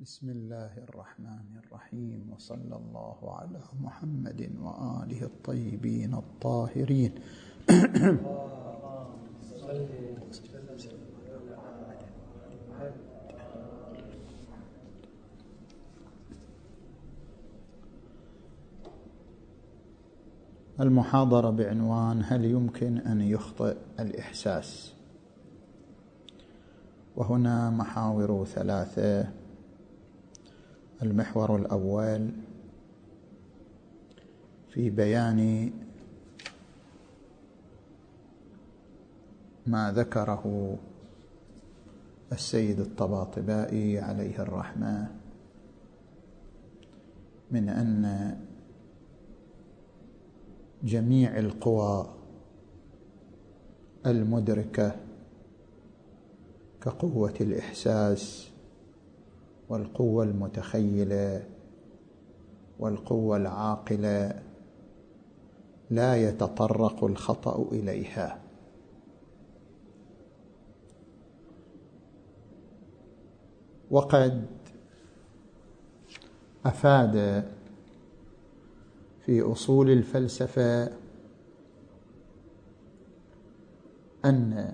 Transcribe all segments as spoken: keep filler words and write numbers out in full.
بسم الله الرحمن الرحيم، وصلى الله على محمد وآله الطيبين الطاهرين. المحاضرة بعنوان: هل يمكن أن يخطئ الإحساس؟ وهنا محاور ثلاثة. المحور الأول في بيان ما ذكره السيد الطباطبائي عليه الرحمة من أن جميع القوى المدركة كقوة الإحساس والقوة المتخيلة والقوة العاقلة لا يتطرق الخطأ إليها، وقد أفاد في أصول الفلسفة أن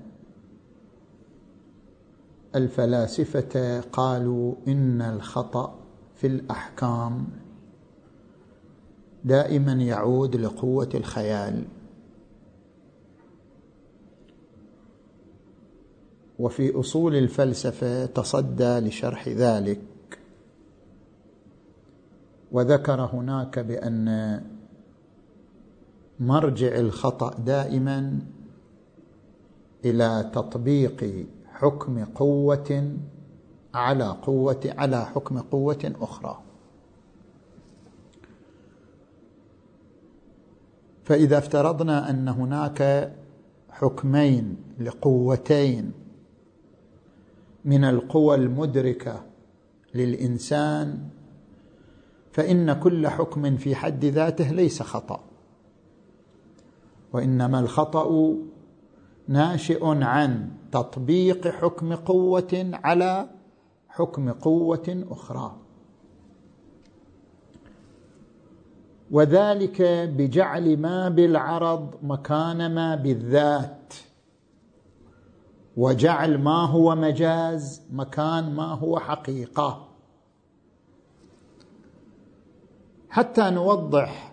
الفلاسفة قالوا إن الخطأ في الأحكام دائما يعود لقوة الخيال، وفي أصول الفلسفة تصدى لشرح ذلك وذكر هناك بأن مرجع الخطأ دائما إلى تطبيق حكم قوة على قوة على حكم قوة أخرى. فإذا افترضنا أن هناك حكمين لقوتين من القوى المدركة للإنسان، فإن كل حكم في حد ذاته ليس خطأ، وإنما الخطأ ناشئ عن تطبيق حكم قوة على حكم قوة أخرى، وذلك بجعل ما بالعرض مكان ما بالذات، وجعل ما هو مجاز مكان ما هو حقيقة. حتى نوضح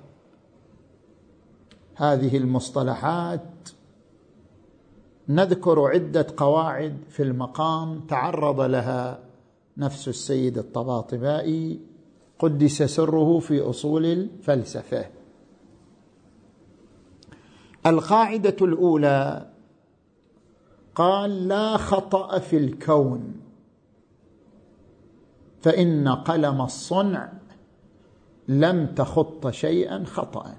هذه المصطلحات نذكر عدة قواعد في المقام تعرض لها نفس السيد الطباطبائي قدس سره في أصول الفلسفة. القاعدة الأولى قال: لا خطأ في الكون، فإن قلم الصنع لم تخط شيئا خطأ.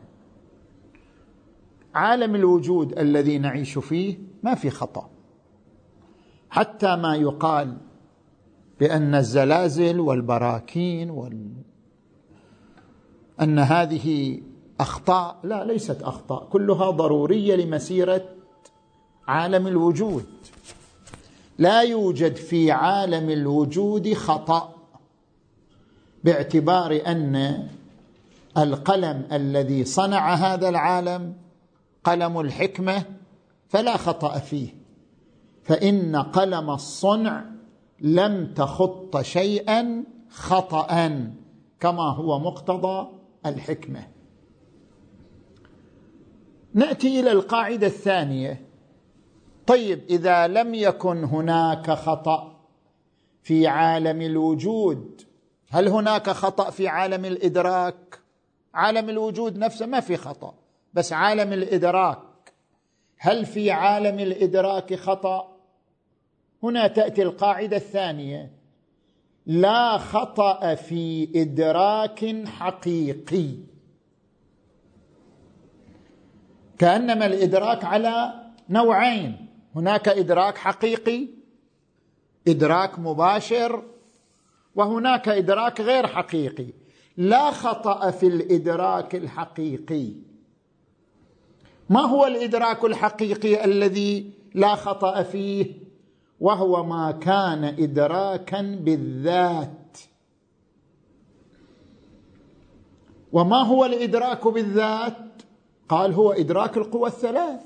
عالم الوجود الذي نعيش فيه ما في خطأ، حتى ما يقال بأن الزلازل والبراكين وال... أن هذه أخطاء، لا، ليست أخطاء، كلها ضرورية لمسيرة عالم الوجود. لا يوجد في عالم الوجود خطأ، باعتبار أن القلم الذي صنع هذا العالم قلم الحكمة فلا خطأ فيه، فإن قلم الصنع لم تخط شيئا خطأ كما هو مقتضى الحكمة. نأتي إلى القاعدة الثانية. طيب، إذا لم يكن هناك خطأ في عالم الوجود، هل هناك خطأ في عالم الإدراك؟ عالم الوجود نفسه ما في خطأ، بس عالم الإدراك، هل في عالم الإدراك خطأ؟ هنا تأتي القاعدة الثانية: لا خطأ في إدراك حقيقي. كأنما الإدراك على نوعين: هناك إدراك حقيقي، إدراك مباشر، وهناك إدراك غير حقيقي. لا خطأ في الإدراك الحقيقي. ما هو الإدراك الحقيقي الذي لا خطأ فيه؟ وهو ما كان إدراكا بالذات وما هو الإدراك بالذات؟ قال هو إدراك القوى الثلاث: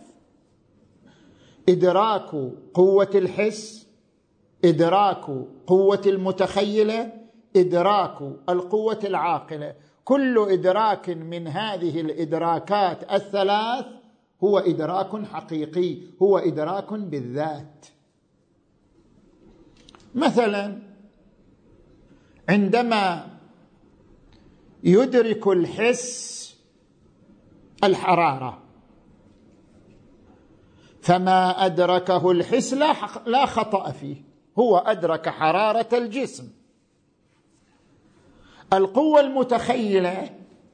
إدراك قوة الحس، إدراك قوة المتخيلة، إدراك القوة العاقلة. كل إدراك من هذه الإدراكات الثلاث هو إدراك حقيقي، هو إدراك بالذات. مثلا عندما يدرك الحس الحرارة، فما أدركه الحس لا خطأ فيه، هو أدرك حرارة الجسم. القوة المتخيلة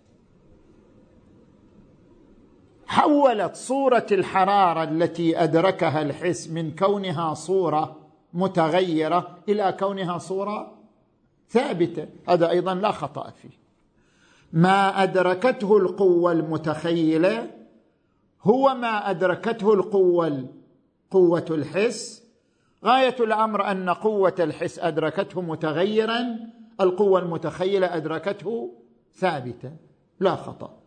حولت صورة الحرارة التي أدركها الحس من كونها صورة متغيرة إلى كونها صورة ثابتة، هذا أيضا لا خطأ فيه. ما أدركته القوة المتخيلة هو ما أدركته القوة قوة الحس. غاية الأمر أن قوة الحس أدركته متغيرا، القوة المتخيلة أدركته ثابتا، لا خطأ.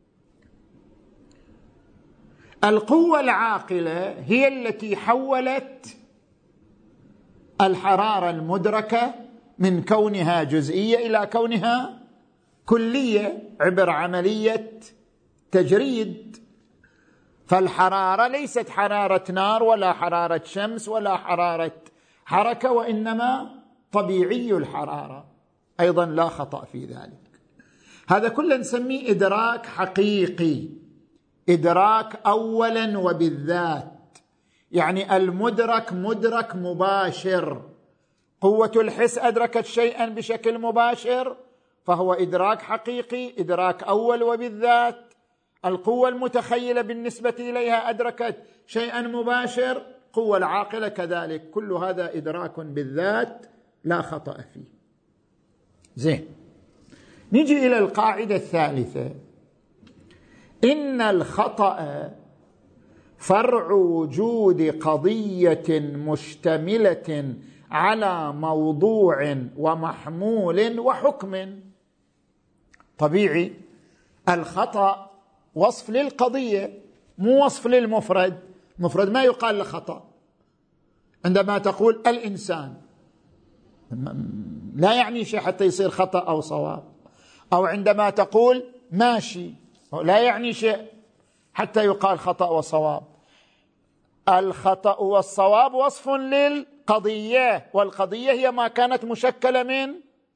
القوة العاقلة هي التي حولت الحرارة المدركة من كونها جزئية إلى كونها كلية عبر عملية تجريد. فالحرارة ليست حرارة نار ولا حرارة شمس ولا حرارة حركة، وإنما طبيعي الحرارة، أيضا لا خطأ في ذلك. هذا كله نسميه إدراك حقيقي، إدراك أولا وبالذات، يعني المدرك مدرك مباشر. قوة الحس أدركت شيئا بشكل مباشر فهو إدراك حقيقي، إدراك أول وبالذات. القوة المتخيلة بالنسبة إليها أدركت شيئا مباشر، قوة العاقلة كذلك، كل هذا إدراك بالذات لا خطأ فيه. زين، نجي إلى القاعدة الثالثة: إن الخطأ فرع وجود قضية مشتملة على موضوع ومحمول وحكم. طبيعي الخطأ وصف للقضية مو وصف للمفرد. المفرد ما يقال له خطأ. عندما تقول الإنسان لا يعني شيء حتى يصير خطأ أو صواب، أو عندما تقول ماشي لا يعني شيء حتى يقال خطأ وصواب. الخطأ والصواب وصف للقضية، والقضية هي ما كانت مشكلة من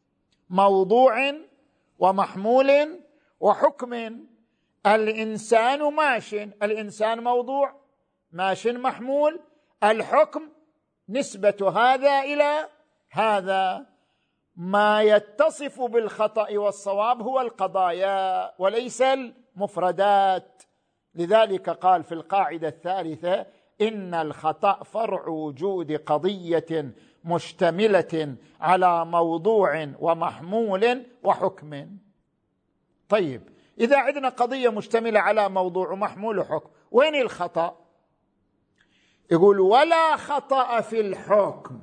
موضوع ومحمول وحكم. الإنسان ماش، الإنسان موضوع، ماش محمول، الحكم نسبة هذا إلى هذا. ما يتصف بالخطأ والصواب هو القضايا وليس المفردات. لذلك قال في القاعدة الثالثة: إن الخطأ فرع وجود قضية مشتملة على موضوع ومحمول وحكم. طيب، إذا عندنا قضية مشتملة على موضوع ومحمول وحكم، وين الخطأ؟ يقول: ولا خطأ في الحكم.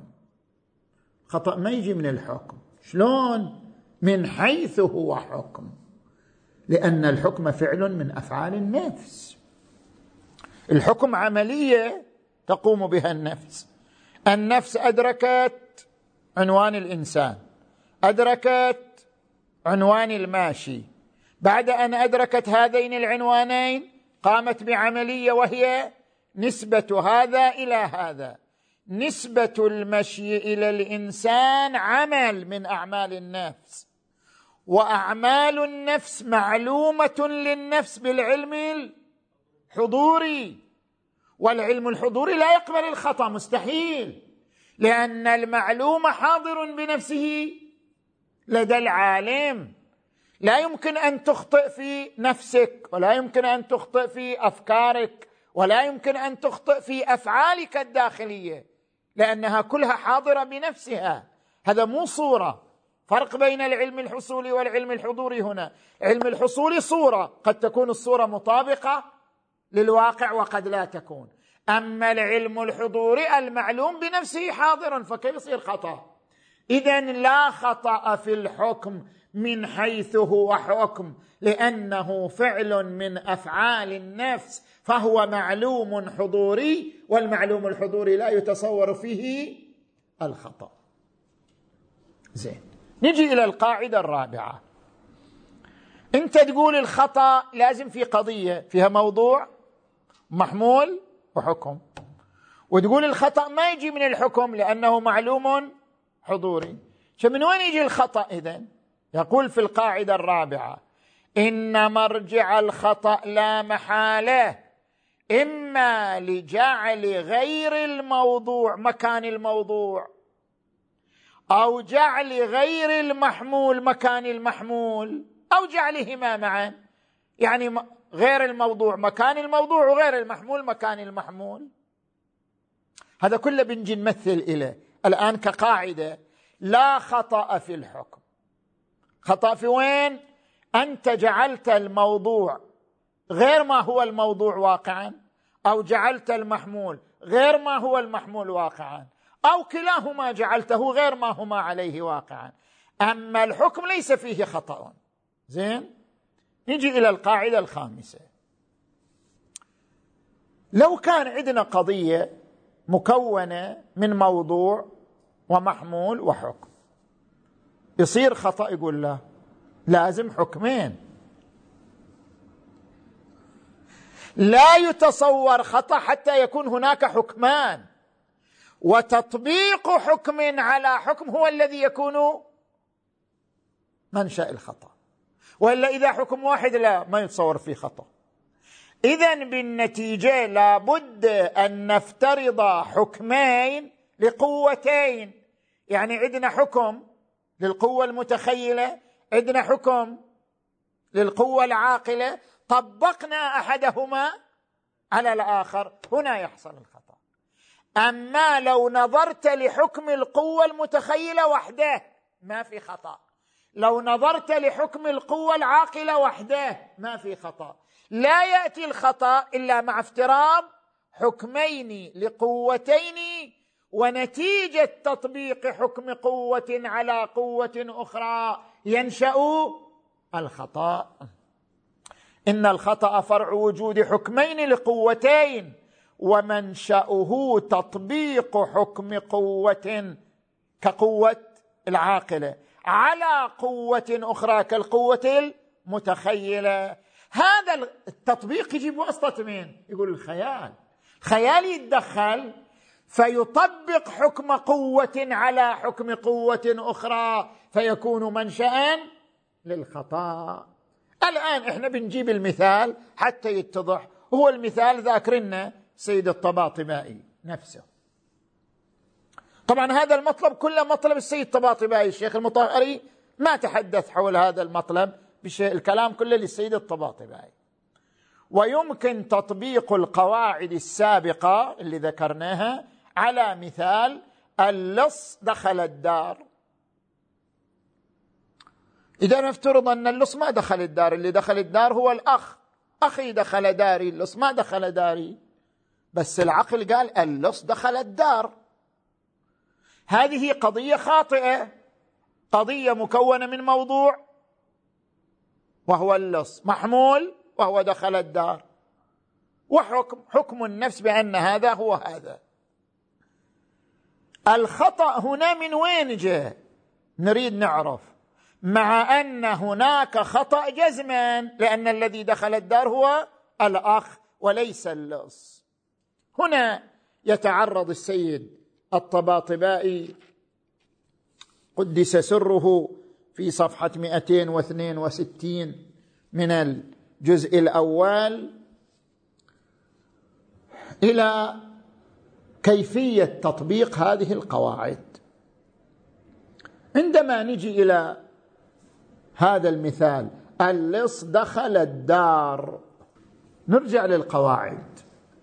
خطأ ما يجي من الحكم. شلون؟ من حيث هو حكم، لأن الحكم فعل من أفعال النفس. الحكم عملية تقوم بها النفس. النفس أدركت عنوان الإنسان، أدركت عنوان الماشي، بعد أن أدركت هذين العنوانين قامت بعملية وهي نسبة هذا إلى هذا. نسبة المشي إلى الإنسان عمل من أعمال النفس، وأعمال النفس معلومة للنفس بالعلم الحضوري، والعلم الحضوري لا يقبل الخطأ، مستحيل، لأن المعلوم حاضر بنفسه لدى العالم. لا يمكن أن تخطئ في نفسك، ولا يمكن أن تخطئ في أفكارك، ولا يمكن أن تخطئ في أفعالك الداخلية، لأنها كلها حاضرة بنفسها. هذا مو صورة. فرق بين العلم الحصولي والعلم الحضوري هنا. علم الحصولي صورة، قد تكون الصورة مطابقة للواقع وقد لا تكون. أما العلم الحضوري المعلوم بنفسه حاضر، فكيف يصير خطأ؟ إذن لا خطأ في الحكم من حيث هو حكم، لأنه فعل من أفعال النفس، فهو معلوم حضوري، والمعلوم الحضوري لا يتصور فيه الخطأ. زين، نجي إلى القاعدة الرابعة. أنت تقول الخطأ لازم في قضية فيها موضوع محمول وحكم، وتقول الخطأ ما يجي من الحكم لأنه معلوم حضوري. فمن وين يجي الخطأ إذن؟ يقول في القاعدة الرابعة: إن مرجع الخطأ لا محالة إما لجعل غير الموضوع مكان الموضوع، أو جعل غير المحمول مكان المحمول، أو جعلهما معا، يعني غير الموضوع مكان الموضوع وغير المحمول مكان المحمول. هذا كله بنجي نمثل إليه الآن كقاعدة. لا خطأ في الحكم. خطأ في وين؟ أنت جعلت الموضوع غير ما هو الموضوع واقعا، أو جعلت المحمول غير ما هو المحمول واقعا، أو كلاهما جعلته غير ما هما عليه واقعا. أما الحكم ليس فيه خطأ. زين، نجي إلى القاعدة الخامسة. لو كان عندنا قضية مكونة من موضوع ومحمول وحكم، يصير خطأ، يقول لا، لازم حكمين. لا يتصور خطأ حتى يكون هناك حكمان، وتطبيق حكم على حكم هو الذي يكون منشأ الخطأ، وإلا إذا حكم واحد لا ما يتصور فيه خطأ. إذن بالنتيجة لابد أن نفترض حكمين لقوتين، يعني عندنا حكم للقوة المتخيلة، عندنا حكم للقوة العاقلة، طبقنا أحدهما على الآخر، هنا يحصل الخطأ. أما لو نظرت لحكم القوة المتخيلة وحده ما في خطأ، لو نظرت لحكم القوة العاقلة وحده ما في خطأ. لا يأتي الخطأ إلا مع افتراض حكمين لقوتين، ونتيجة تطبيق حكم قوة على قوة أخرى ينشأ الخطأ. إن الخطأ فرع وجود حكمين لقوتين، ومنشأه تطبيق حكم قوة كقوة العاقلة على قوة أخرى كالقوة المتخيلة. هذا التطبيق يجي بواسطة مين؟ يقول الخيال. الخيال يتدخل فيطبق حكم قوة على حكم قوة أخرى، فيكون منشأ للخطأ. الآن إحنا بنجيب المثال حتى يتضح. هو المثال ذاكرنا سيد الطباطبائي نفسه. طبعا هذا المطلب كله مطلب السيد الطباطبائي، الشيخ المطهري ما تحدث حول هذا المطلب بشيء، الكلام كله للسيد الطباطبائي. ويمكن تطبيق القواعد السابقة اللي ذكرناها على مثال اللص دخل الدار. إذا نفترض أن اللص ما دخل الدار، اللي دخل الدار هو الأخ، أخي دخل داري، اللص ما دخل داري، بس العقل قال اللص دخل الدار. هذه قضية خاطئة، قضية مكونة من موضوع وهو اللص، محمول وهو دخل الدار، وحكم حكم النفس بأن هذا هو هذا. الخطأ هنا من وين جاء؟ نريد نعرف. مع أن هناك خطأ جزما، لأن الذي دخل الدار هو الأخ وليس اللص. هنا يتعرض السيد الطباطبائي قدس سره في صفحة مئتين واثنين وستين من الجزء الأول إلى كيفية تطبيق هذه القواعد. عندما نجي إلى هذا المثال اللص دخل الدار، نرجع للقواعد.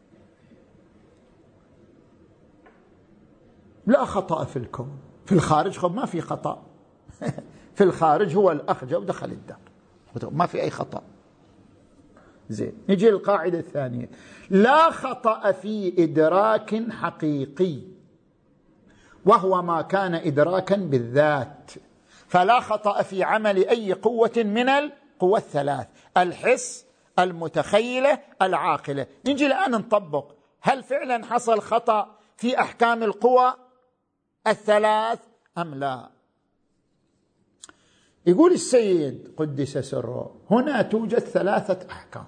لا خطأ في الكون، في الخارج خب ما في خطأ في الخارج هو الأخ جو دخل الدار، ما في أي خطأ. زين، نجي للقاعدة الثانية. لا خطأ في إدراك حقيقي وهو ما كان إدراكا بالذات، فلا خطأ في عمل أي قوة من القوى الثلاث: الحس، المتخيلة، العاقلة. نجي الآن نطبق، هل فعلا حصل خطأ في أحكام القوى الثلاث أم لا؟ يقول السيد قدس سره: هنا توجد ثلاثة أحكام.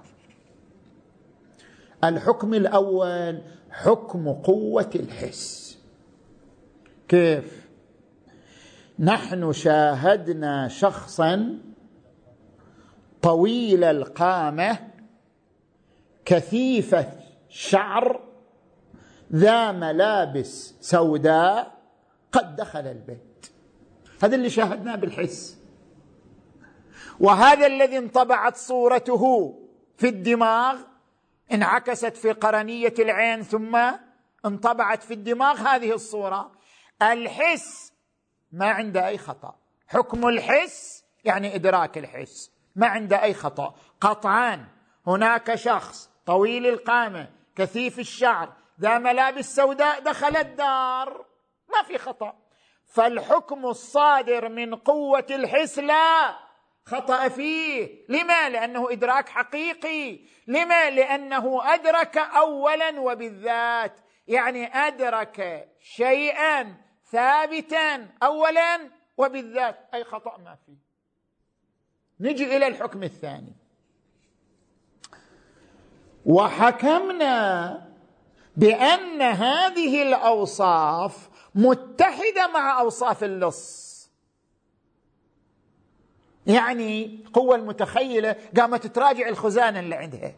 الحكم الأول حكم قوة الحس. كيف؟ نحن شاهدنا شخصا طويل القامة كثيف الشعر ذا ملابس سوداء قد دخل البيت. هذا اللي شاهدناه بالحس، وهذا الذي انطبعت صورته في الدماغ، انعكست في قرنية العين ثم انطبعت في الدماغ هذه الصورة. الحس ما عنده أي خطأ، حكم الحس يعني إدراك الحس، ما عنده أي خطأ قطعا. هناك شخص طويل القامة كثيف الشعر ذا ملابس سوداء دخل الدار، ما في خطأ. فالحكم الصادر من قوة الحس لا خطأ فيه. لما؟ لأنه إدراك حقيقي. لما؟ لأنه أدرك أولا وبالذات، يعني أدرك شيئا ثابتا أولا وبالذات، أي خطأ ما فيه. نجي إلى الحكم الثاني: وحكمنا بأن هذه الأوصاف متحدة مع أوصاف اللص. يعني قوة المتخيلة قامت تراجع الخزانة اللي عندها،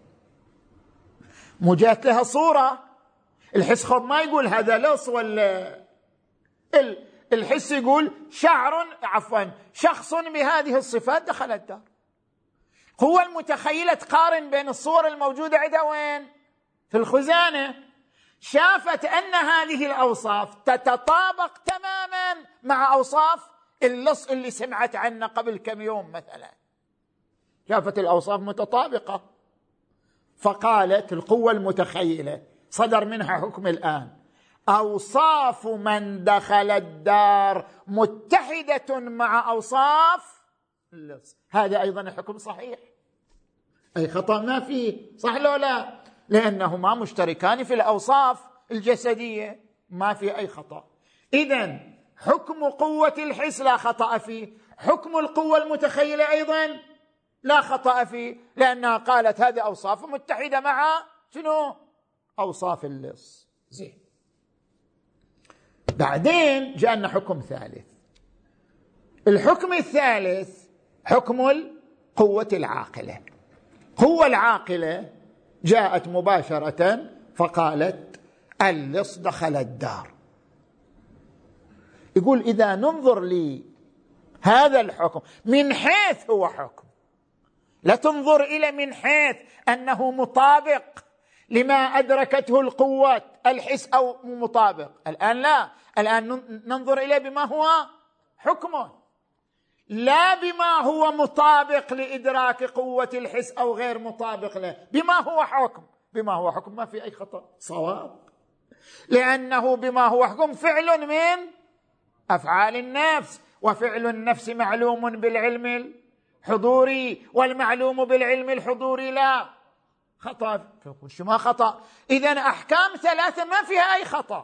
مجات لها صورة. الحس خب ما يقول هذا لص، ولا الحس يقول شعر عفوا شخص بهذه الصفات دخل الدار. قوة المتخيلة تقارن بين الصور الموجودة عندها وين؟ في الخزانة. شافت أن هذه الأوصاف تتطابق تماما مع أوصاف اللص اللي سمعت عنه قبل كم يوم مثلا. شافت الأوصاف متطابقة، فقالت القوة المتخيلة صدر منها حكم الآن: أوصاف من دخل الدار متحدة مع أوصاف اللص. هذا أيضا حكم صحيح، أي خطأ ما فيه، صح لو لا؟ لأنهما مشتركان في الأوصاف الجسدية، ما في أي خطأ. إذن حكم قوة الحس لا خطأ فيه، حكم القوة المتخيلة أيضا لا خطأ فيه، لأنها قالت هذه أوصاف متحدة مع شنو؟ أوصاف اللص. زين، بعدين جاءنا حكم ثالث. الحكم الثالث حكم القوة العاقلة. قوة العاقلة جاءت مباشرة فقالت اللص دخل الدار. يقول إذا ننظر لي هذا الحكم من حيث هو حكم، لا تنظر إلى من حيث أنه مطابق لما أدركته القوة الحس أو مطابق. الآن لا، الآن ننظر إليه بما هو حكمه، لا بما هو مطابق لإدراك قوة الحس أو غير مطابق له، بما هو حكم. بما هو حكم ما في أي خطأ، صواب، لأنه بما هو حكم فعل من أفعال النفس، وفعل النفس معلوم بالعلم الحضوري، والمعلوم بالعلم الحضوري لا خطأ. شو ما خطأ؟ إذن أحكام ثلاثة ما فيها أي خطأ،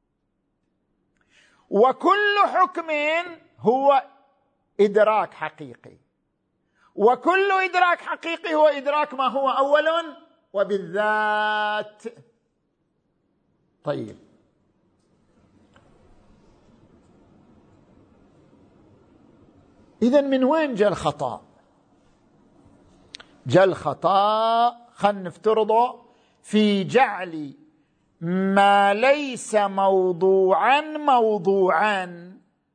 وكل حكم هو إدراك حقيقي، وكل إدراك حقيقي هو إدراك ما هو أول وبالذات. طيب، إذن من وين جاء الخطأ؟ جاء الخطأ خلينا نفترضه في جعل ما ليس موضوعا موضوعا،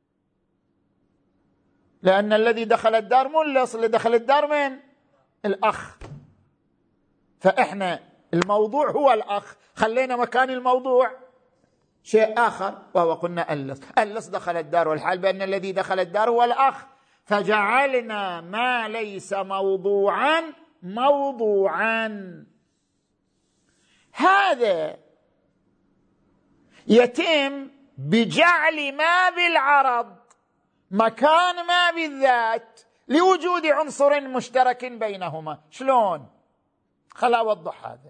لأن الذي دخل الدار مو اللص، اللي دخل الدار من الأخ، فإحنا الموضوع هو الأخ، خلينا مكان الموضوع شيء آخر، وهو قلنا اللص. اللص دخل الدار، والحال بأن الذي دخل الدار هو الأخ، فجعلنا ما ليس موضوعا موضوعا. هذا يتم بجعل ما بالعرض مكان ما بالذات لوجود عنصر مشترك بينهما. شلون؟ خل أوضح هذا.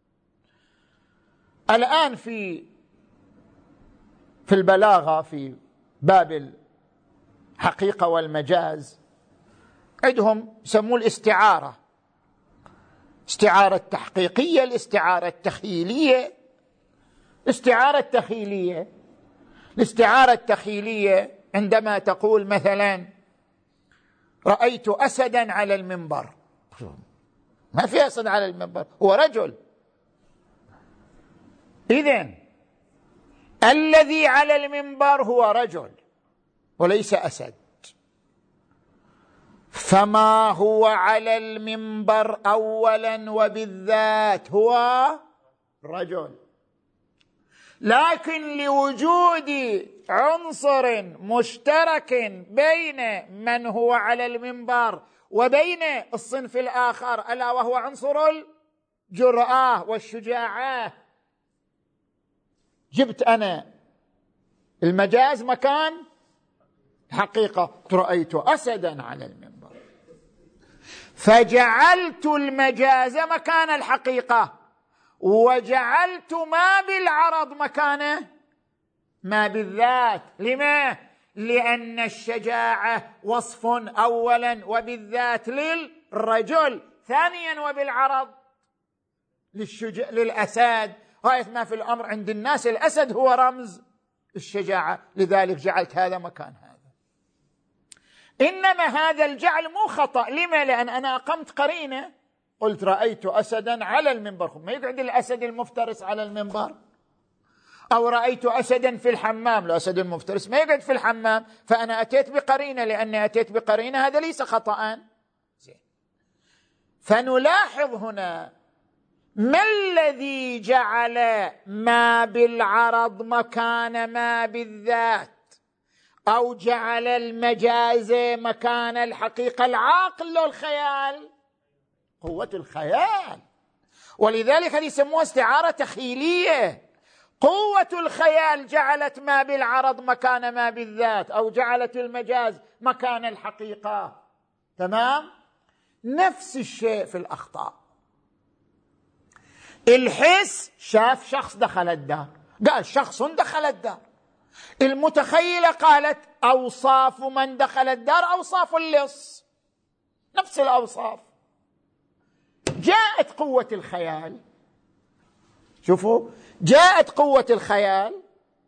الآن في في البلاغة في باب الحقيقة والمجاز عندهم يسموه الاستعارة، استعارة تحقيقية، الاستعارة التخيلية. الاستعارة التخيلية الاستعارة التخيلية عندما تقول مثلا رأيت أسدا على المنبر، ما في أسد على المنبر، هو رجل. إذن الذي على المنبر هو رجل وليس أسد، فما هو على المنبر أولا وبالذات هو رجل، لكن لوجود عنصر مشترك بين من هو على المنبر وبين الصنف الآخر ألا وهو عنصر الجرأة والشجاعة، جبت أنا المجاز مكان حقيقة. رأيت أسدا على المنبر فجعلت المجاز مكان الحقيقة وجعلت ما بالعرض مكانه ما بالذات. لما؟ لأن الشجاعة وصف أولا وبالذات للرجل، ثانيا وبالعرض للشجاع للأسد. غاية ما في الأمر عند الناس الأسد هو رمز الشجاعة، لذلك جعلت هذا مكان هذا. إنما هذا الجعل مو خطأ. لما؟ لأن أنا أقمت قرينة، قلت رأيت أسدا على المنبر، ما يقعد الأسد المفترس على المنبر. أو رأيت أسدا في الحمام، الأسد المفترس ما يقعد في الحمام، فأنا أتيت بقرينة، لأني أتيت بقرينة هذا ليس خطأ. زين. فنلاحظ هنا ما الذي جعل ما بالعرض مكان ما بالذات أو جعل المجاز مكان الحقيقة؟ العقل لو الخيال؟ قوة الخيال. ولذلك هذه يسموها استعارة تخيلية. قوة الخيال جعلت ما بالعرض مكان ما بالذات أو جعلت المجاز مكان الحقيقة. تمام؟ نفس الشيء في الأخطاء. الحس شاف شخص دخل الدار، قال شخص دخل الدار. المتخيلة قالت أوصاف من دخل الدار أوصاف اللص، نفس الأوصاف. جاءت قوة الخيال، شوفوا، جاءت قوة الخيال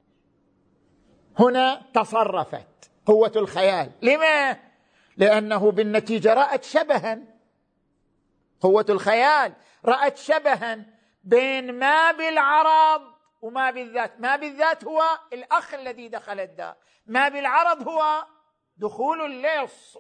هنا تصرفت قوة الخيال. لما؟ لأنه بالنتيجة رأت شبها. قوة الخيال رأت شبها بين ما بالعرض وما بالذات. ما بالذات هو الأخ الذي دخل الدار، ما بالعرض هو دخول اللص،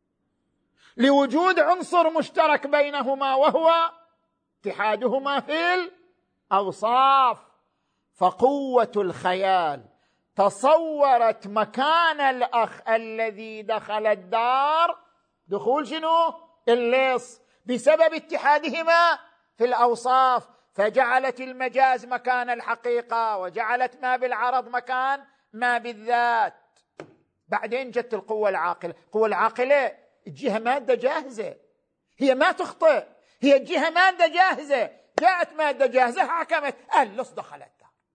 لوجود عنصر مشترك بينهما وهو اتحادهما في الأوصاف. فقوة الخيال تصورت مكان الأخ الذي دخل الدار دخول شنو؟ اللص، بسبب اتحادهما في الأوصاف، فجعلت المجاز مكان الحقيقة وجعلت ما بالعرض مكان ما بالذات. بعدين جت القوة العاقلة. القوة العاقلة الجهة مادة جاهزة، هي ما تخطئ، هي الجهة مادة جاهزة، جاءت مادة جاهزة حكمت اللص دخل الدار.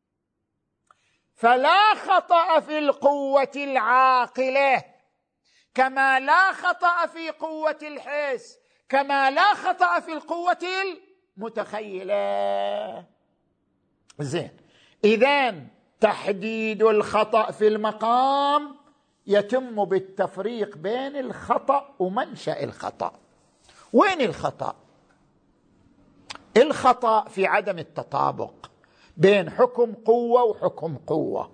فلا خطأ في القوة العاقلة كما لا خطأ في قوة الحس، كما لا خطأ في القوة المتخيلة. زين، إذن تحديد الخطأ في المقام يتم بالتفريق بين الخطأ ومنشأ الخطأ. وين الخطأ؟ الخطأ في عدم التطابق بين حكم قوة وحكم قوة.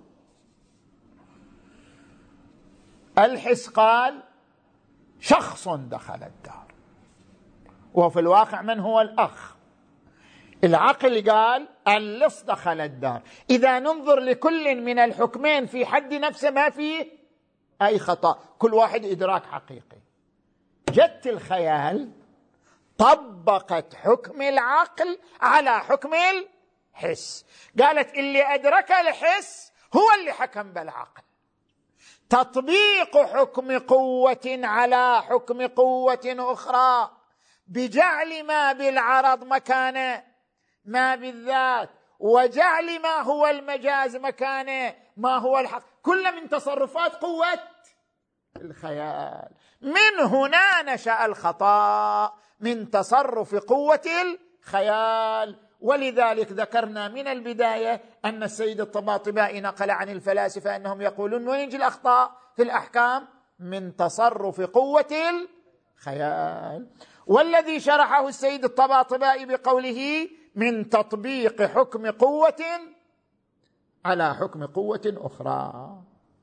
الحس قال شخص دخل الدار، وفي الواقع من هو الأخ. العقل قال اللص دخل الدار. إذا ننظر لكل من الحكمين في حد نفسه ما فيه أي خطأ، كل واحد إدراك حقيقي. جت الخيال طبقت حكم العقل على حكم الحس، قالت اللي أدرك الحس هو اللي حكم بالعقل. تطبيق حكم قوة على حكم قوة أخرى بجعل ما بالعرض مكان ما بالذات، وجعل ما هو المجاز مكان ما هو الحق، كل من تصرفات قوة الخيال. من هنا نشأ الخطأ، من تصرف قوة الخيال. ولذلك ذكرنا من البداية أن السيد الطباطبائي نقل عن الفلاسفة أنهم يقولون وين يجي الأخطاء في الأحكام؟ من تصرف قوة الخيال. والذي شرحه السيد الطباطبائي بقوله من تطبيق حكم قوة على حكم قوة أخرى.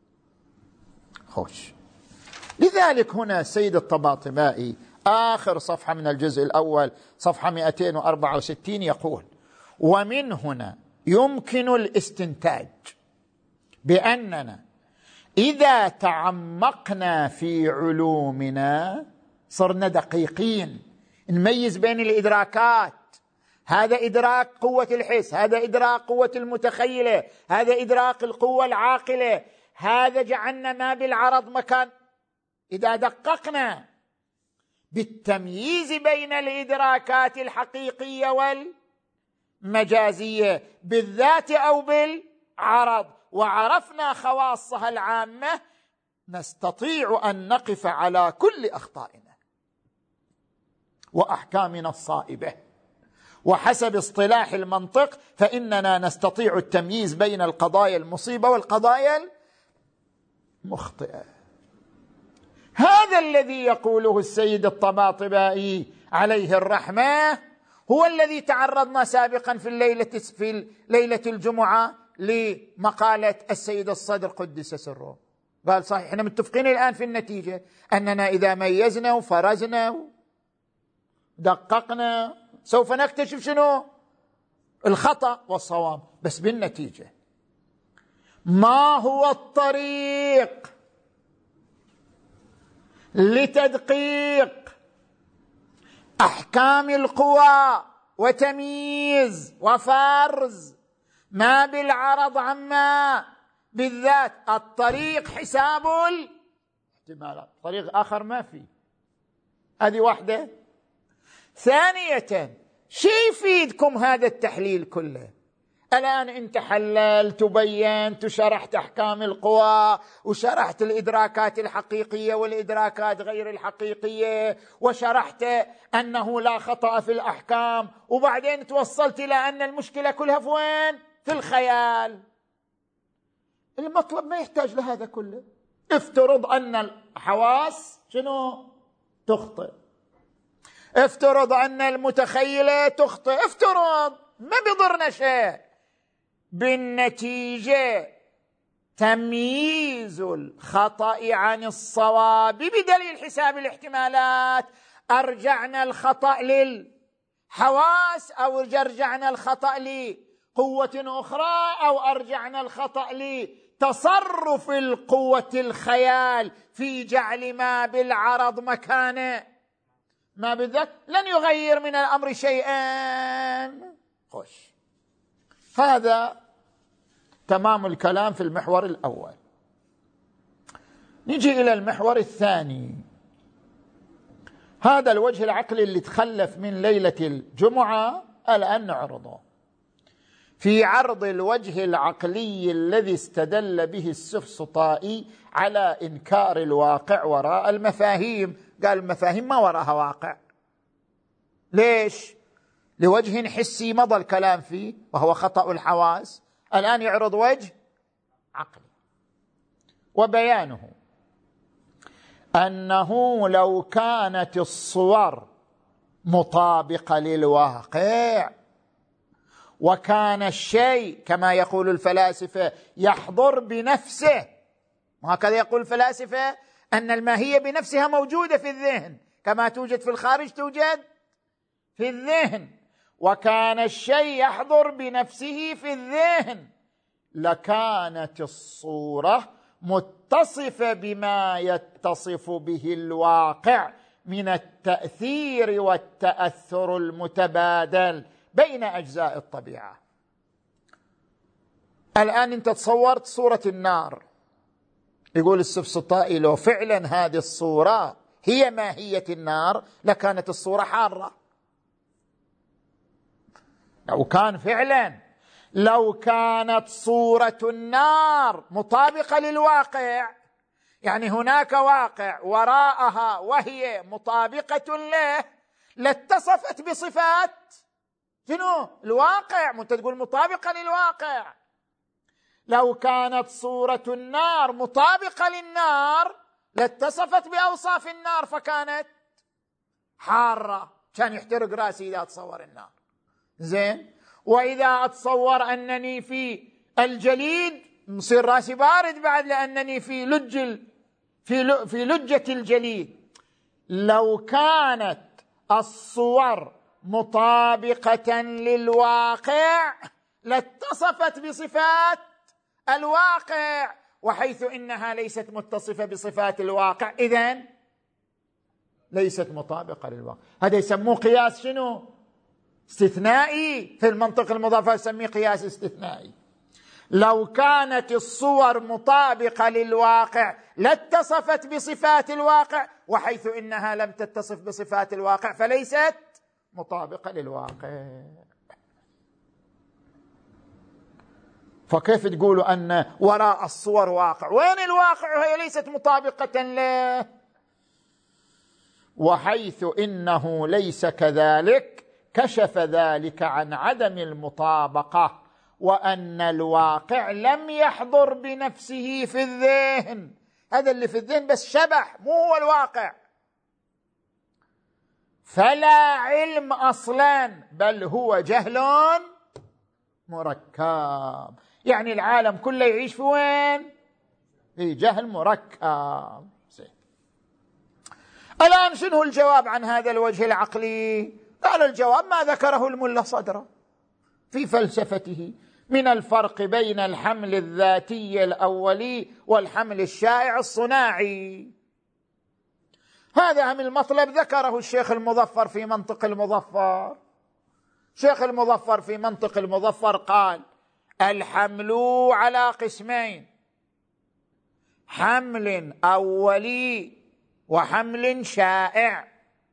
خوش. لذلك هنا السيد الطباطبائي آخر صفحة من الجزء الأول صفحة مئتين وأربعة وستين يقول: ومن هنا يمكن الاستنتاج بأننا إذا تعمقنا في علومنا صرنا دقيقين نميز بين الإدراكات. هذا إدراك قوة الحس، هذا إدراك قوة المتخيلة، هذا إدراك القوة العاقلة، هذا جعلنا ما بالعرض مكان. إذا دققنا بالتمييز بين الإدراكات الحقيقية والمجازية بالذات أو بالعرض وعرفنا خواصها العامة، نستطيع أن نقف على كل أخطائنا وأحكامنا الصائبة. وحسب اصطلاح المنطق فإننا نستطيع التمييز بين القضايا المصيبة والقضايا المخطئة. هذا الذي يقوله السيد الطباطبائي عليه الرحمة هو الذي تعرضنا سابقا في الليلة في ليلة الجمعة لمقالة السيد الصدر قدس سره. قال صحيح احنا متفقين الآن في النتيجة أننا إذا ميزنا وفرزنا ودققنا سوف نكتشف شنو الخطأ والصواب. بس بالنتيجة ما هو الطريق لتدقيق أحكام القوى وتمييز وفرز ما بالعرض عما بالذات؟ الطريق حساب الاحتمالات، طريق آخر ما في. هذه واحدة. ثانية، شو يفيدكم هذا التحليل كله؟ الآن أنت حللت وبينت وشرحت أحكام القوى وشرحت الإدراكات الحقيقية والإدراكات غير الحقيقية وشرحت أنه لا خطأ في الأحكام، وبعدين توصلت إلى أن المشكلة كلها في وين؟ في الخيال. المطلب ما يحتاج لهذا كله. افترض أن الحواس شنو؟ تخطئ. افترض أن المتخيلة تخطئ. افترض، ما بيضرنا شيء. بالنتيجة تمييز الخطأ عن الصواب بدليل حساب الاحتمالات. أرجعنا الخطأ للحواس أو أرجعنا الخطأ لقوة أخرى أو أرجعنا الخطأ لتصرف القوة الخيال في جعل ما بالعرض مكانه ما بالذات، لن يغير من الأمر شيئا. خوش. هذا تمام الكلام في المحور الأول. نجي إلى المحور الثاني. هذا الوجه العقلي اللي تخلف من ليلة الجمعة الآن نعرضه. في عرض الوجه العقلي الذي استدل به السفسطائي على إنكار الواقع وراء المفاهيم. قال المفاهيم ما وراها واقع. ليش؟ لوجه حسي مضى الكلام فيه وهو خطأ الحواس. الآن يعرض وجه عقلي، وبيانه أنه لو كانت الصور مطابقة للواقع وكان الشيء كما يقول الفلاسفة يحضر بنفسه، وهكذا يقول الفلاسفة أن الماهية بنفسها موجودة في الذهن كما توجد في الخارج توجد في الذهن، وكان الشيء يحضر بنفسه في الذهن، لكانت الصورة متصفة بما يتصف به الواقع من التأثير والتأثر المتبادل بين أجزاء الطبيعة. الآن أنت تصورت صورة النار، يقول السفسطائي لو فعلا هذه الصورة هي ماهية النار لكانت الصورة حارة. لو كان فعلا لو كانت صورة النار مطابقة للواقع، يعني هناك واقع وراءها وهي مطابقة له، لاتصفت بصفات شنو؟ الواقع. مو تقول مطابقة للواقع. لو كانت صورة النار مطابقة للنار لاتصفت بأوصاف النار فكانت حارة، كان يحترق راسي إذا أتصور النار. زين، وإذا أتصور أنني في الجليد مصير راسي بارد بعد، لأنني في لج في في لجة الجليد. لو كانت الصور مطابقة للواقع لاتصفت بصفات الواقع، وحيث إنها ليست متصفة بصفات الواقع إذن ليست مطابقة للواقع. هذا يسموه قياس شنو؟ استثنائي. في المنطق المضاف يسميه قياس استثنائي. لو كانت الصور مطابقة للواقع لاتصفت بصفات الواقع، وحيث إنها لم تتصف بصفات الواقع فليست مطابقة للواقع. فكيف تقولوا أن وراء الصور واقع؟ وين الواقع وهي ليست مطابقة له؟ وحيث إنه ليس كذلك كشف ذلك عن عدم المطابقة، وأن الواقع لم يحضر بنفسه في الذهن. هذا اللي في الذهن بس شبح، مو هو الواقع. فلا علم أصلا، بل هو جهل مركب. يعني العالم كله يعيش في وين؟ في جهل مركب. الآن شنو الجواب عن هذا الوجه العقلي؟ قال الجواب ما ذكره الملا صدرة في فلسفته من الفرق بين الحمل الذاتي الأولي والحمل الشائع الصناعي. هذا هم المطلب ذكره الشيخ المظفر في منطق المظفر. شيخ المظفر في منطق المظفر قال الحمل على قسمين: حمل أولي وحمل شائع،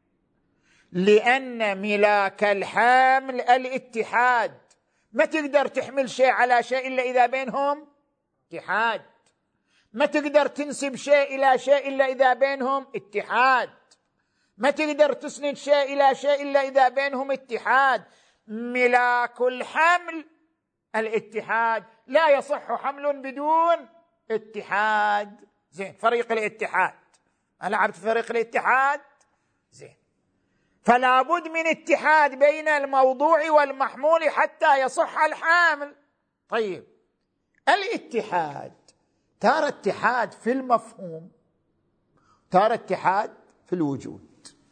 لأن ملاك الحمل الاتحاد. ما تقدر تحمل شيء على شيء إلا إذا بينهم اتحاد، ما تقدر تنسب شيء إلى شيء إلا إذا بينهم اتحاد، ما تقدر تسند شيء إلى شيء إلا إذا بينهم اتحاد. ملاك الحمل الاتحاد، لا يصح حمل بدون اتحاد. زين، فريق الاتحاد، أنا لعبت فريق الاتحاد. زين، فلا بد من اتحاد بين الموضوع والمحمول حتى يصح الحامل. طيب، الاتحاد ترى اتحاد في المفهوم، ترى اتحاد في الوجود.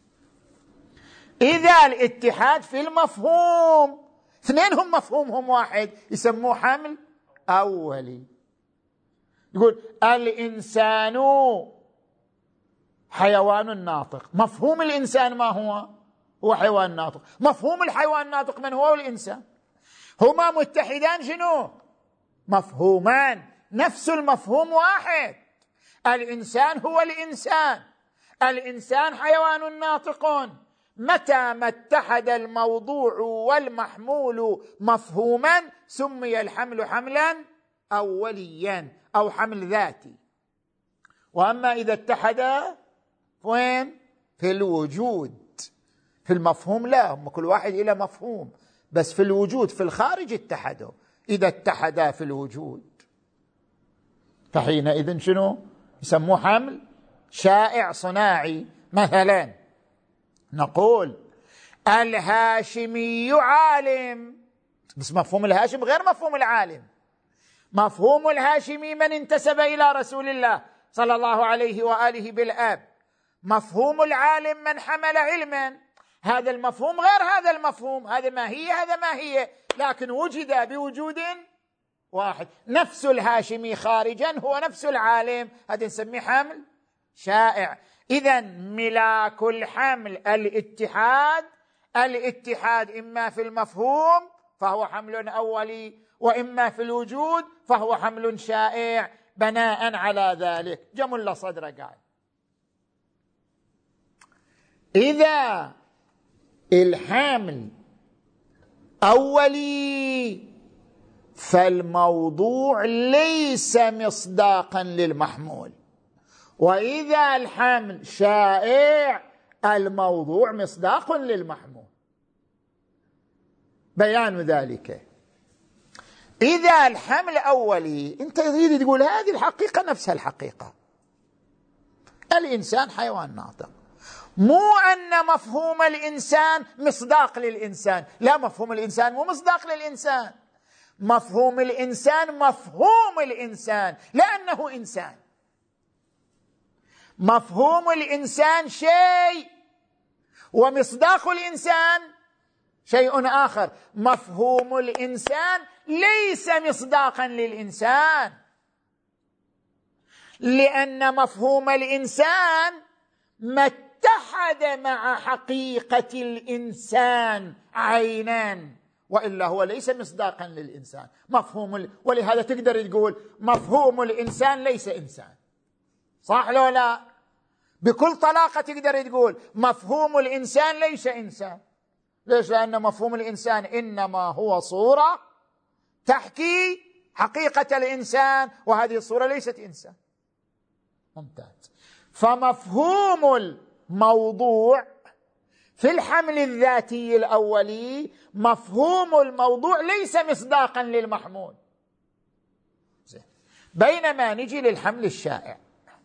إذا الاتحاد في المفهوم، اثنين هم مفهومهم واحد، يسموه حمل أولي. يقول الإنسان حيوان ناطق. مفهوم الإنسان ما هو؟ هو حيوان ناطق. مفهوم الحيوان الناطق من هو؟ والإنسان. هما متحدان شنو؟ مفهومان، نفس المفهوم واحد. الإنسان هو الإنسان، الإنسان حيوان ناطق. متى ما اتحد الموضوع والمحمول مفهوما سمي الحمل حملا أوليا أو حمل ذاتي. وأما إذا اتحد وين؟ في الوجود. في المفهوم لا، هم كل واحد إلى مفهوم، بس في الوجود في الخارج اتحدوا. إذا اتحدا في الوجود فحينئذ شنو؟ يسموه حمل شائع صناعي. مثلا نقول الهاشمي عالم، بس مفهوم الهاشم غير مفهوم العالم. مفهوم الهاشمي من انتسب إلى رسول الله صلى الله عليه وآله بالآب. مفهوم العالم من حمل علما. هذا المفهوم غير هذا المفهوم، هذا ما هي هذا ما هي، لكن وجد بوجود واحد. نفس الهاشمي خارجا هو نفس العالم، هذا نسميه حمل شائع. إذن ملاك الحمل الاتحاد. الاتحاد إما في المفهوم فهو حمل أولي، وإما في الوجود فهو حمل شائع. بناء على ذلك جمل صدر قال إذا الحمل أولي فالموضوع ليس مصداقا للمحمول، وإذا الحمل شائع الموضوع مصداق للمحمول. بيان ذلك إذا الحمل أولي، أنت تريد تقول هذه الحقيقة نفسها الحقيقة، الإنسان حيوان ناطق، مو أن مفهوم الإنسان مصداق للإنسان، لا، مفهوم الإنسان مو مصداق للإنسان، مفهوم الإنسان مفهوم الإنسان لأنه إنسان. مفهوم الإنسان شيء ومصداق الإنسان شيء آخر. مفهوم الإنسان ليس مصداقا للإنسان، لأن مفهوم الإنسان ما اتحد مع حقيقة الإنسان عينا، وإلا هو ليس مصداقا للإنسان. مفهوم ال... ولهذا تقدر تقول مفهوم الإنسان ليس إنسان، صح لو لا؟ بكل طلاقة تقدر تقول مفهوم الإنسان ليس إنسان. ليش؟ لأن مفهوم الإنسان إنما هو صورة تحكي حقيقة الإنسان، وهذه الصورة ليست إنسان. ممتاز. فمفهوم الموضوع في الحمل الذاتي الأولي، مفهوم الموضوع ليس مصداقا للمحمول. بينما نجي للحمل الشائع،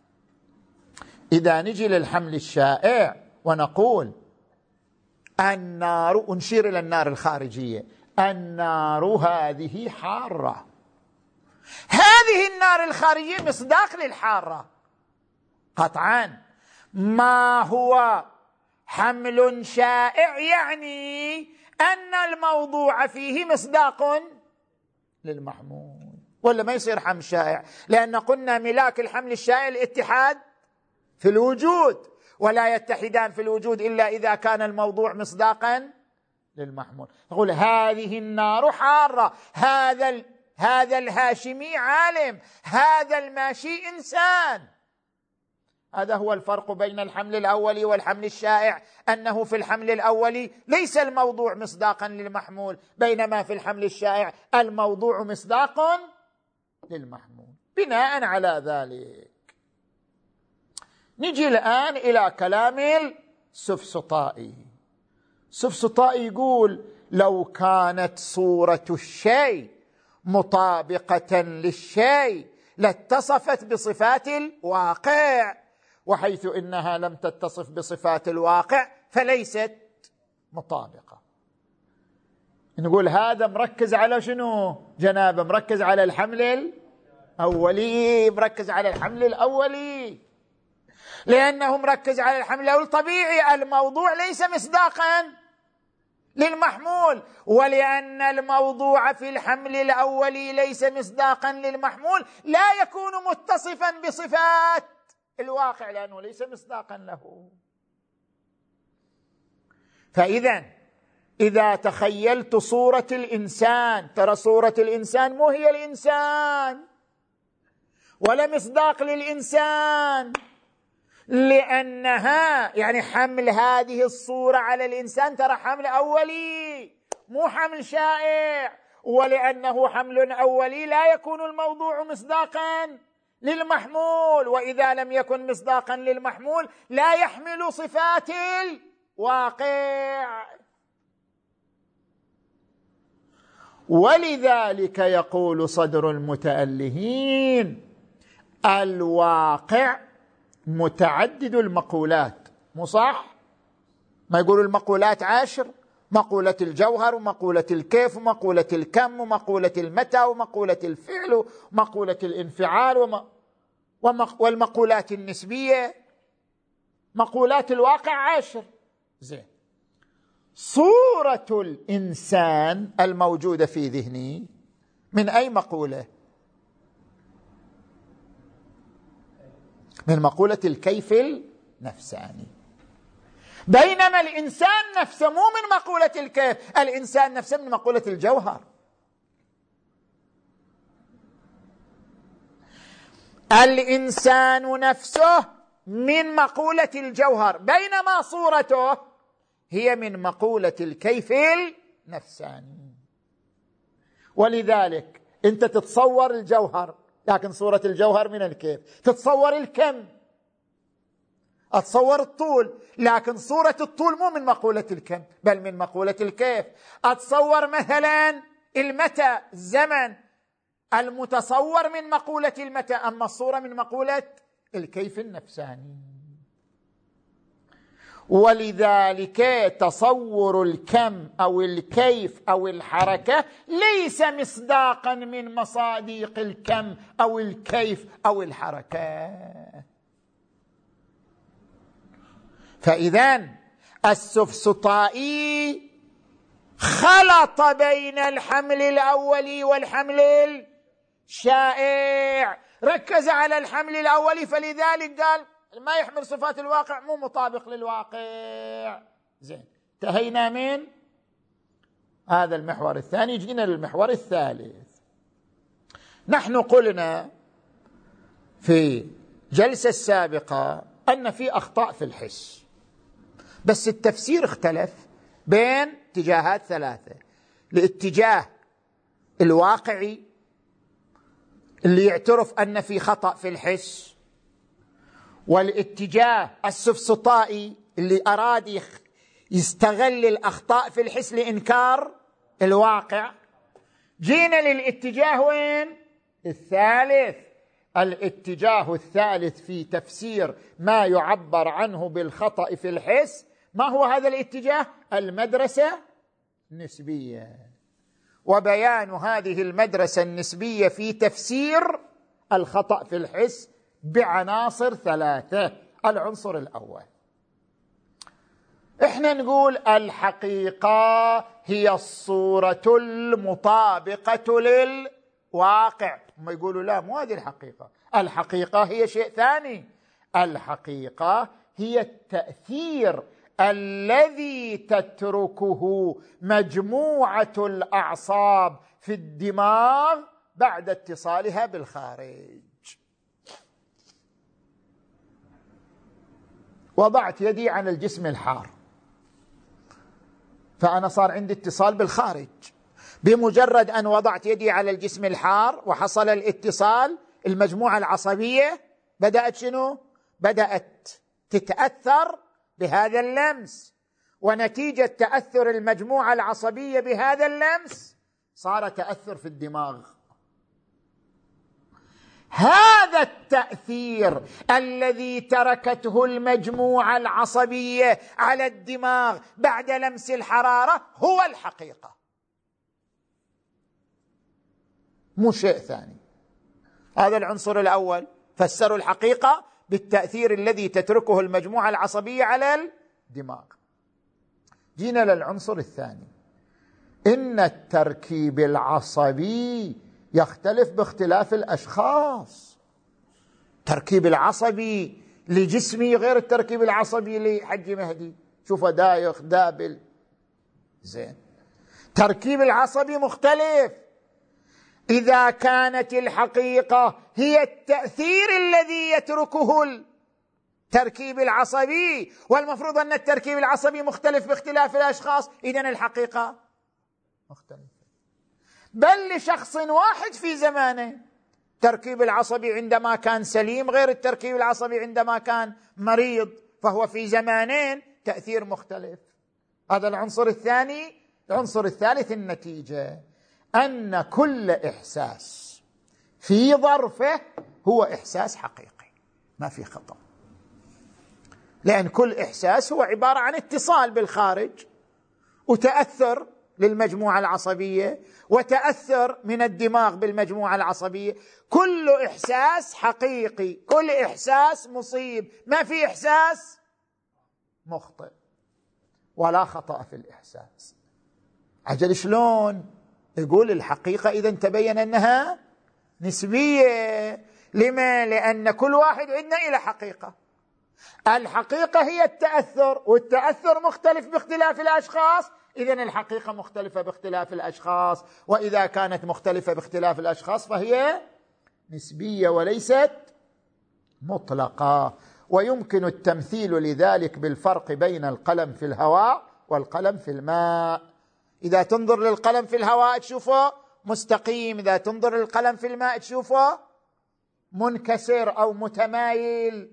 إذا نجي للحمل الشائع ونقول النار، ونشير إلى النار الخارجية، النار هذه حارة، هذه النار الخارجية مصداق للحارة قطعا. ما هو حمل شائع يعني أن الموضوع فيه مصداق للمحمول، ولا ما يصير حمل شائع، لأن قلنا ملاك الحمل الشائع الاتحاد في الوجود، ولا يتحدان في الوجود إلا إذا كان الموضوع مصداقا للمحمول. نقول هذه النار حارة، هذا ال... هذا الهاشمي عالم، هذا الماشي إنسان. هذا هو الفرق بين الحمل الأولي والحمل الشائع، أنه في الحمل الأولي ليس الموضوع مصداقا للمحمول، بينما في الحمل الشائع الموضوع مصداق للمحمول. بناء على ذلك نجي الآن إلى كلام السفسطائي. السفسطائي يقول لو كانت صورة الشيء مطابقة للشيء لاتصفت بصفات الواقع، وحيث إنها لم تتصف بصفات الواقع فليست مطابقة. نقول هذا مركز على شنو جنابه؟ مركز على الحمل الأولي، مركز على الحمل الأولي، لأنه مركز على الحمل الأولي. طبيعي الموضوع ليس مصداقا للمحمول، ولأن الموضوع في الحمل الأولي ليس مصداقا للمحمول لا يكون متصفا بصفات الواقع، لأنه ليس مصداقا له. فإذا إذا تخيلت صورة الإنسان، ترى صورة الإنسان مو هي الإنسان ولا مصداق للإنسان، لأنها يعني حمل هذه الصورة على الإنسان ترى حمل أولي مو حمل شائع، ولأنه حمل أولي لا يكون الموضوع مصداقا للمحمول، وإذا لم يكن مصداقا للمحمول لا يحمل صفات الواقع. ولذلك يقول صدر المتألهين الواقع متعدد المقولات، مو صح؟ ما يقولوا المقولات عشر، مقولة الجوهر ومقولة الكيف ومقولة الكم ومقولة المتى ومقولة الفعل ومقولة الانفعال وم... ومق... والمقولات النسبية. مقولات الواقع عشر. زين، صورة الإنسان الموجودة في ذهني من أي مقولة؟ من مقولة الكيف النفساني، بينما الإنسان نفسه مو من مقولة الكيف، الإنسان نفسه من مقولة الجوهر. الإنسان نفسه من مقولة الجوهر، بينما صورته هي من مقولة الكيف النفساني. ولذلك أنت تتصور الجوهر، لكن صورة الجوهر من الكيف. تتصور الكم، أتصور الطول، لكن صورة الطول مو من مقولة الكم بل من مقولة الكيف. أتصور مثلا المتى، الزمن، المتصور من مقولة المتى، أما الصورة من مقولة الكيف النفساني. ولذلك تصور الكم أو الكيف أو الحركة ليس مصداقا من مصادق الكم أو الكيف أو الحركة. فإذن السفسطائي خلط بين الحمل الأولي والحمل الشائع، ركز على الحمل الأولي، فلذلك قال ما يحمل صفات الواقع مو مطابق للواقع. زين، انتهينا من هذا المحور الثاني، جينا للمحور الثالث. نحن قلنا في الجلسة السابقة أن في أخطاء في الحس، بس التفسير اختلف بين اتجاهات ثلاثة: الاتجاه الواقعي اللي يعترف أن في خطأ في الحس، والاتجاه السفسطائي اللي أراد يستغل الأخطاء في الحس لإنكار الواقع. جينا للاتجاه وين؟ الثالث. الاتجاه الثالث في تفسير ما يعبر عنه بالخطأ في الحس. ما هو هذا الاتجاه؟ المدرسة النسبية، وبيان هذه المدرسة النسبية في تفسير الخطأ في الحس بعناصر ثلاثة. العنصر الأول، احنا نقول الحقيقة هي الصورة المطابقة للواقع. هم يقولوا لا، مو هذه الحقيقة، الحقيقة هي شيء ثاني. الحقيقة هي التأثير الذي تتركه مجموعة الأعصاب في الدماغ بعد اتصالها بالخارج. وضعت يدي عن الجسم الحار، فأنا صار عندي اتصال بالخارج. بمجرد أن وضعت يدي على الجسم الحار وحصل الاتصال، المجموعة العصبية بدأت شنو؟ بدأت تتأثر بهذا اللمس، ونتيجة تأثر المجموعة العصبية بهذا اللمس صار تأثر في الدماغ. هذا التأثير الذي تركته المجموعة العصبية على الدماغ بعد لمس الحرارة هو الحقيقة، مو شيء ثاني. هذا العنصر الأول، فسروا الحقيقة بالتأثير الذي تتركه المجموعة العصبية على الدماغ. جينا للعنصر الثاني، إن التركيب العصبي يختلف باختلاف الأشخاص. التركيب العصبي لجسمي غير التركيب العصبي لحج مهدي، شوفه دايخ دابل. زين، تركيب العصبي مختلف. إذا كانت الحقيقة هي التأثير الذي يتركه التركيب العصبي، والمفروض أن التركيب العصبي مختلف باختلاف الأشخاص، إذن الحقيقة مختلفة. بل لشخص واحد في زمانه، التركيب العصبي عندما كان سليم غير التركيب العصبي عندما كان مريض، فهو في زمانين تأثير مختلف. هذا العنصر الثاني. العنصر الثالث، النتيجة أن كل إحساس في ظرفه هو إحساس حقيقي، ما في خطأ، لأن كل إحساس هو عبارة عن اتصال بالخارج وتأثر للمجموعة العصبية وتأثر من الدماغ بالمجموعة العصبية. كل إحساس حقيقي، كل إحساس مصيب، ما في إحساس مخطئ ولا خطأ في الإحساس. عجل شلون؟ يقول الحقيقة إذا تبين أنها نسبية. لما؟ لأن كل واحد عندنا إلى حقيقة. الحقيقة هي التأثر، والتأثر مختلف باختلاف الأشخاص، إذن الحقيقة مختلفة باختلاف الأشخاص، وإذا كانت مختلفة باختلاف الأشخاص فهي نسبية وليست مطلقة. ويمكن التمثيل لذلك بالفرق بين القلم في الهواء والقلم في الماء. إذا تنظر للقلم في الهواء تشوفه مستقيم، إذا تنظر للقلم في الماء تشوفه منكسر أو متمايل.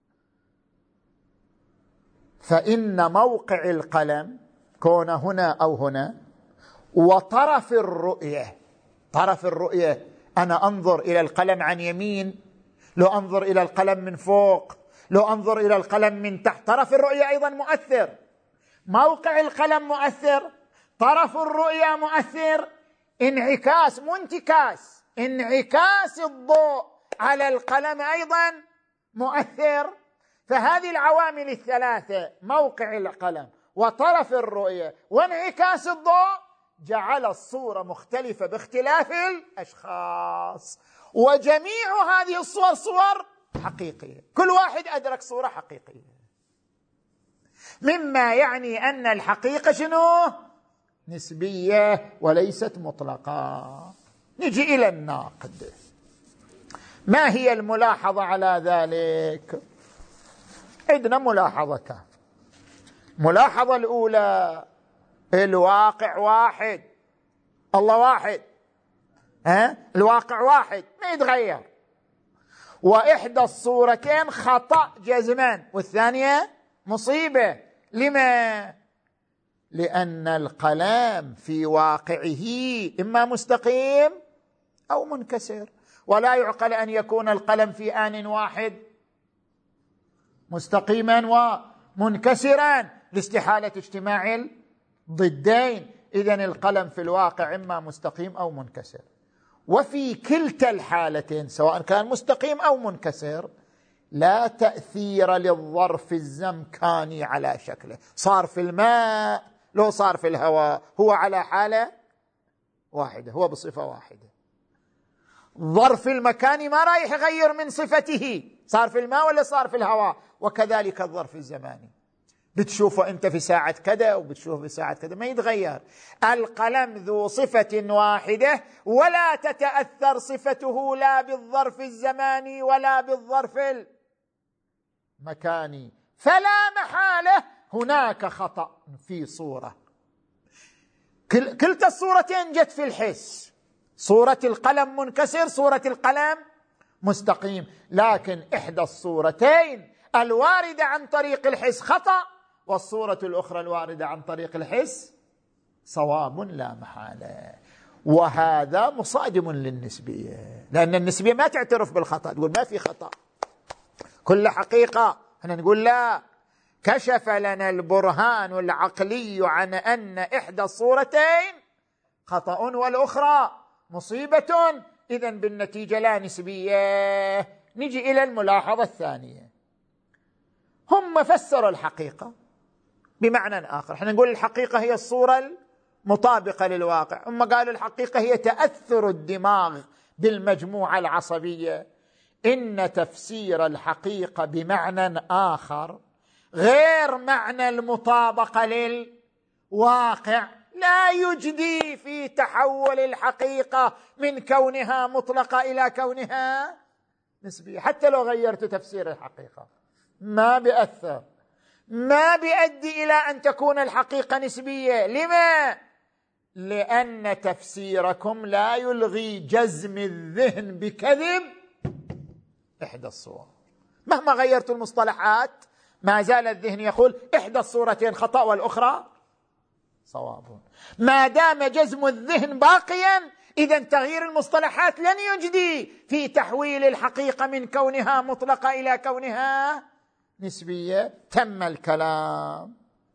فإن موقع القلم كون هنا أو هنا، وطرف الرؤية، طرف الرؤية أنا أنظر إلى القلم عن يمين، لو أنظر إلى القلم من فوق، لو أنظر إلى القلم من تحت، طرف الرؤية أيضا مؤثر. موقع القلم مؤثر، طرف الرؤية مؤثر، انعكاس مو انتكاس، انعكاس الضوء على القلم أيضا مؤثر. فهذه العوامل الثلاثة، موقع القلم وطرف الرؤية وانعكاس الضوء، جعل الصورة مختلفة باختلاف الأشخاص. وجميع هذه الصور صور حقيقية، كل واحد أدرك صورة حقيقية، مما يعني أن الحقيقة شنو؟ نسبية وليست مطلقة. نجي إلى الناقد، ما هي الملاحظة على ذلك؟ عندنا ملاحظتان. ملاحظة الأولى، الواقع واحد، الله واحد، ها؟ الواقع واحد ما يتغير، وإحدى الصورتين خطأ جزما والثانية مصيبة. لما؟ لأن القلم في واقعه إما مستقيم أو منكسر، ولا يعقل أن يكون القلم في آن واحد مستقيما ومنكسرا لاستحالة اجتماع الضدين. إذن القلم في الواقع إما مستقيم أو منكسر، وفي كلتا الحالتين سواء كان مستقيم أو منكسر لا تأثير للظرف الزمكاني على شكله. صار في الماء لو صار في الهواء هو على حالة واحدة، هو بصفة واحدة. ظرف المكاني ما رايح يغير من صفته، صار في الماء ولا صار في الهواء. وكذلك الظرف الزماني، بتشوفه أنت في ساعة كذا وبتشوفه في ساعة كذا، ما يتغير. القلم ذو صفة واحدة ولا تتأثر صفته لا بالظرف الزماني ولا بالظرف المكاني، فلا محالة هناك خطأ في صورة. كل كلتا الصورتين جت في الحس، صورة القلم منكسر، صورة القلم مستقيم، لكن إحدى الصورتين الواردة عن طريق الحس خطأ، والصورة الأخرى الواردة عن طريق الحس صواب لا محالة. وهذا مصادم للنسبية، لأن النسبية ما تعترف بالخطأ، تقول ما في خطأ، كل حقيقة. احنا نقول لا، كشف لنا البرهان العقلي عن أن إحدى الصورتين خطأ والأخرى مصيبة، إذن بالنتيجة لا نسبية. نجي إلى الملاحظة الثانية، هم فسروا الحقيقة بمعنى آخر. احنا نقول الحقيقة هي الصورة المطابقة للواقع، هم قالوا الحقيقة هي تأثر الدماغ بالمجموعة العصبية. إن تفسير الحقيقة بمعنى آخر غير معنى المطابقة للواقع لا يجدي في تحول الحقيقة من كونها مطلقة إلى كونها نسبية. حتى لو غيرت تفسير الحقيقة ما بيأثر، ما بيؤدي إلى أن تكون الحقيقة نسبية. لما؟ لأن تفسيركم لا يلغي جزم الذهن بكذب إحدى الصور. مهما غيرت المصطلحات ما زال الذهن يقول إحدى الصورتين خطأ والأخرى صواب. ما دام جزم الذهن باقيا، إذن تغيير المصطلحات لن يجدي في تحويل الحقيقة من كونها مطلقة إلى كونها نسبية. تم الكلام.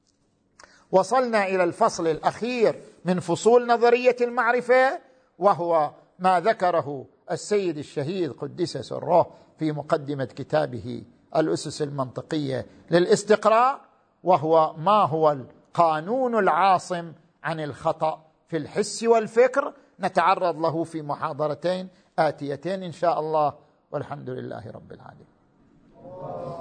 وصلنا إلى الفصل الأخير من فصول نظرية المعرفة، وهو ما ذكره السيد الشهيد قدس سره في مقدمة كتابه الأسس المنطقية للاستقراء، وهو ما هو القانون العاصم عن الخطأ في الحس والفكر. نتعرض له في محاضرتين آتيتين إن شاء الله، والحمد لله رب العالمين.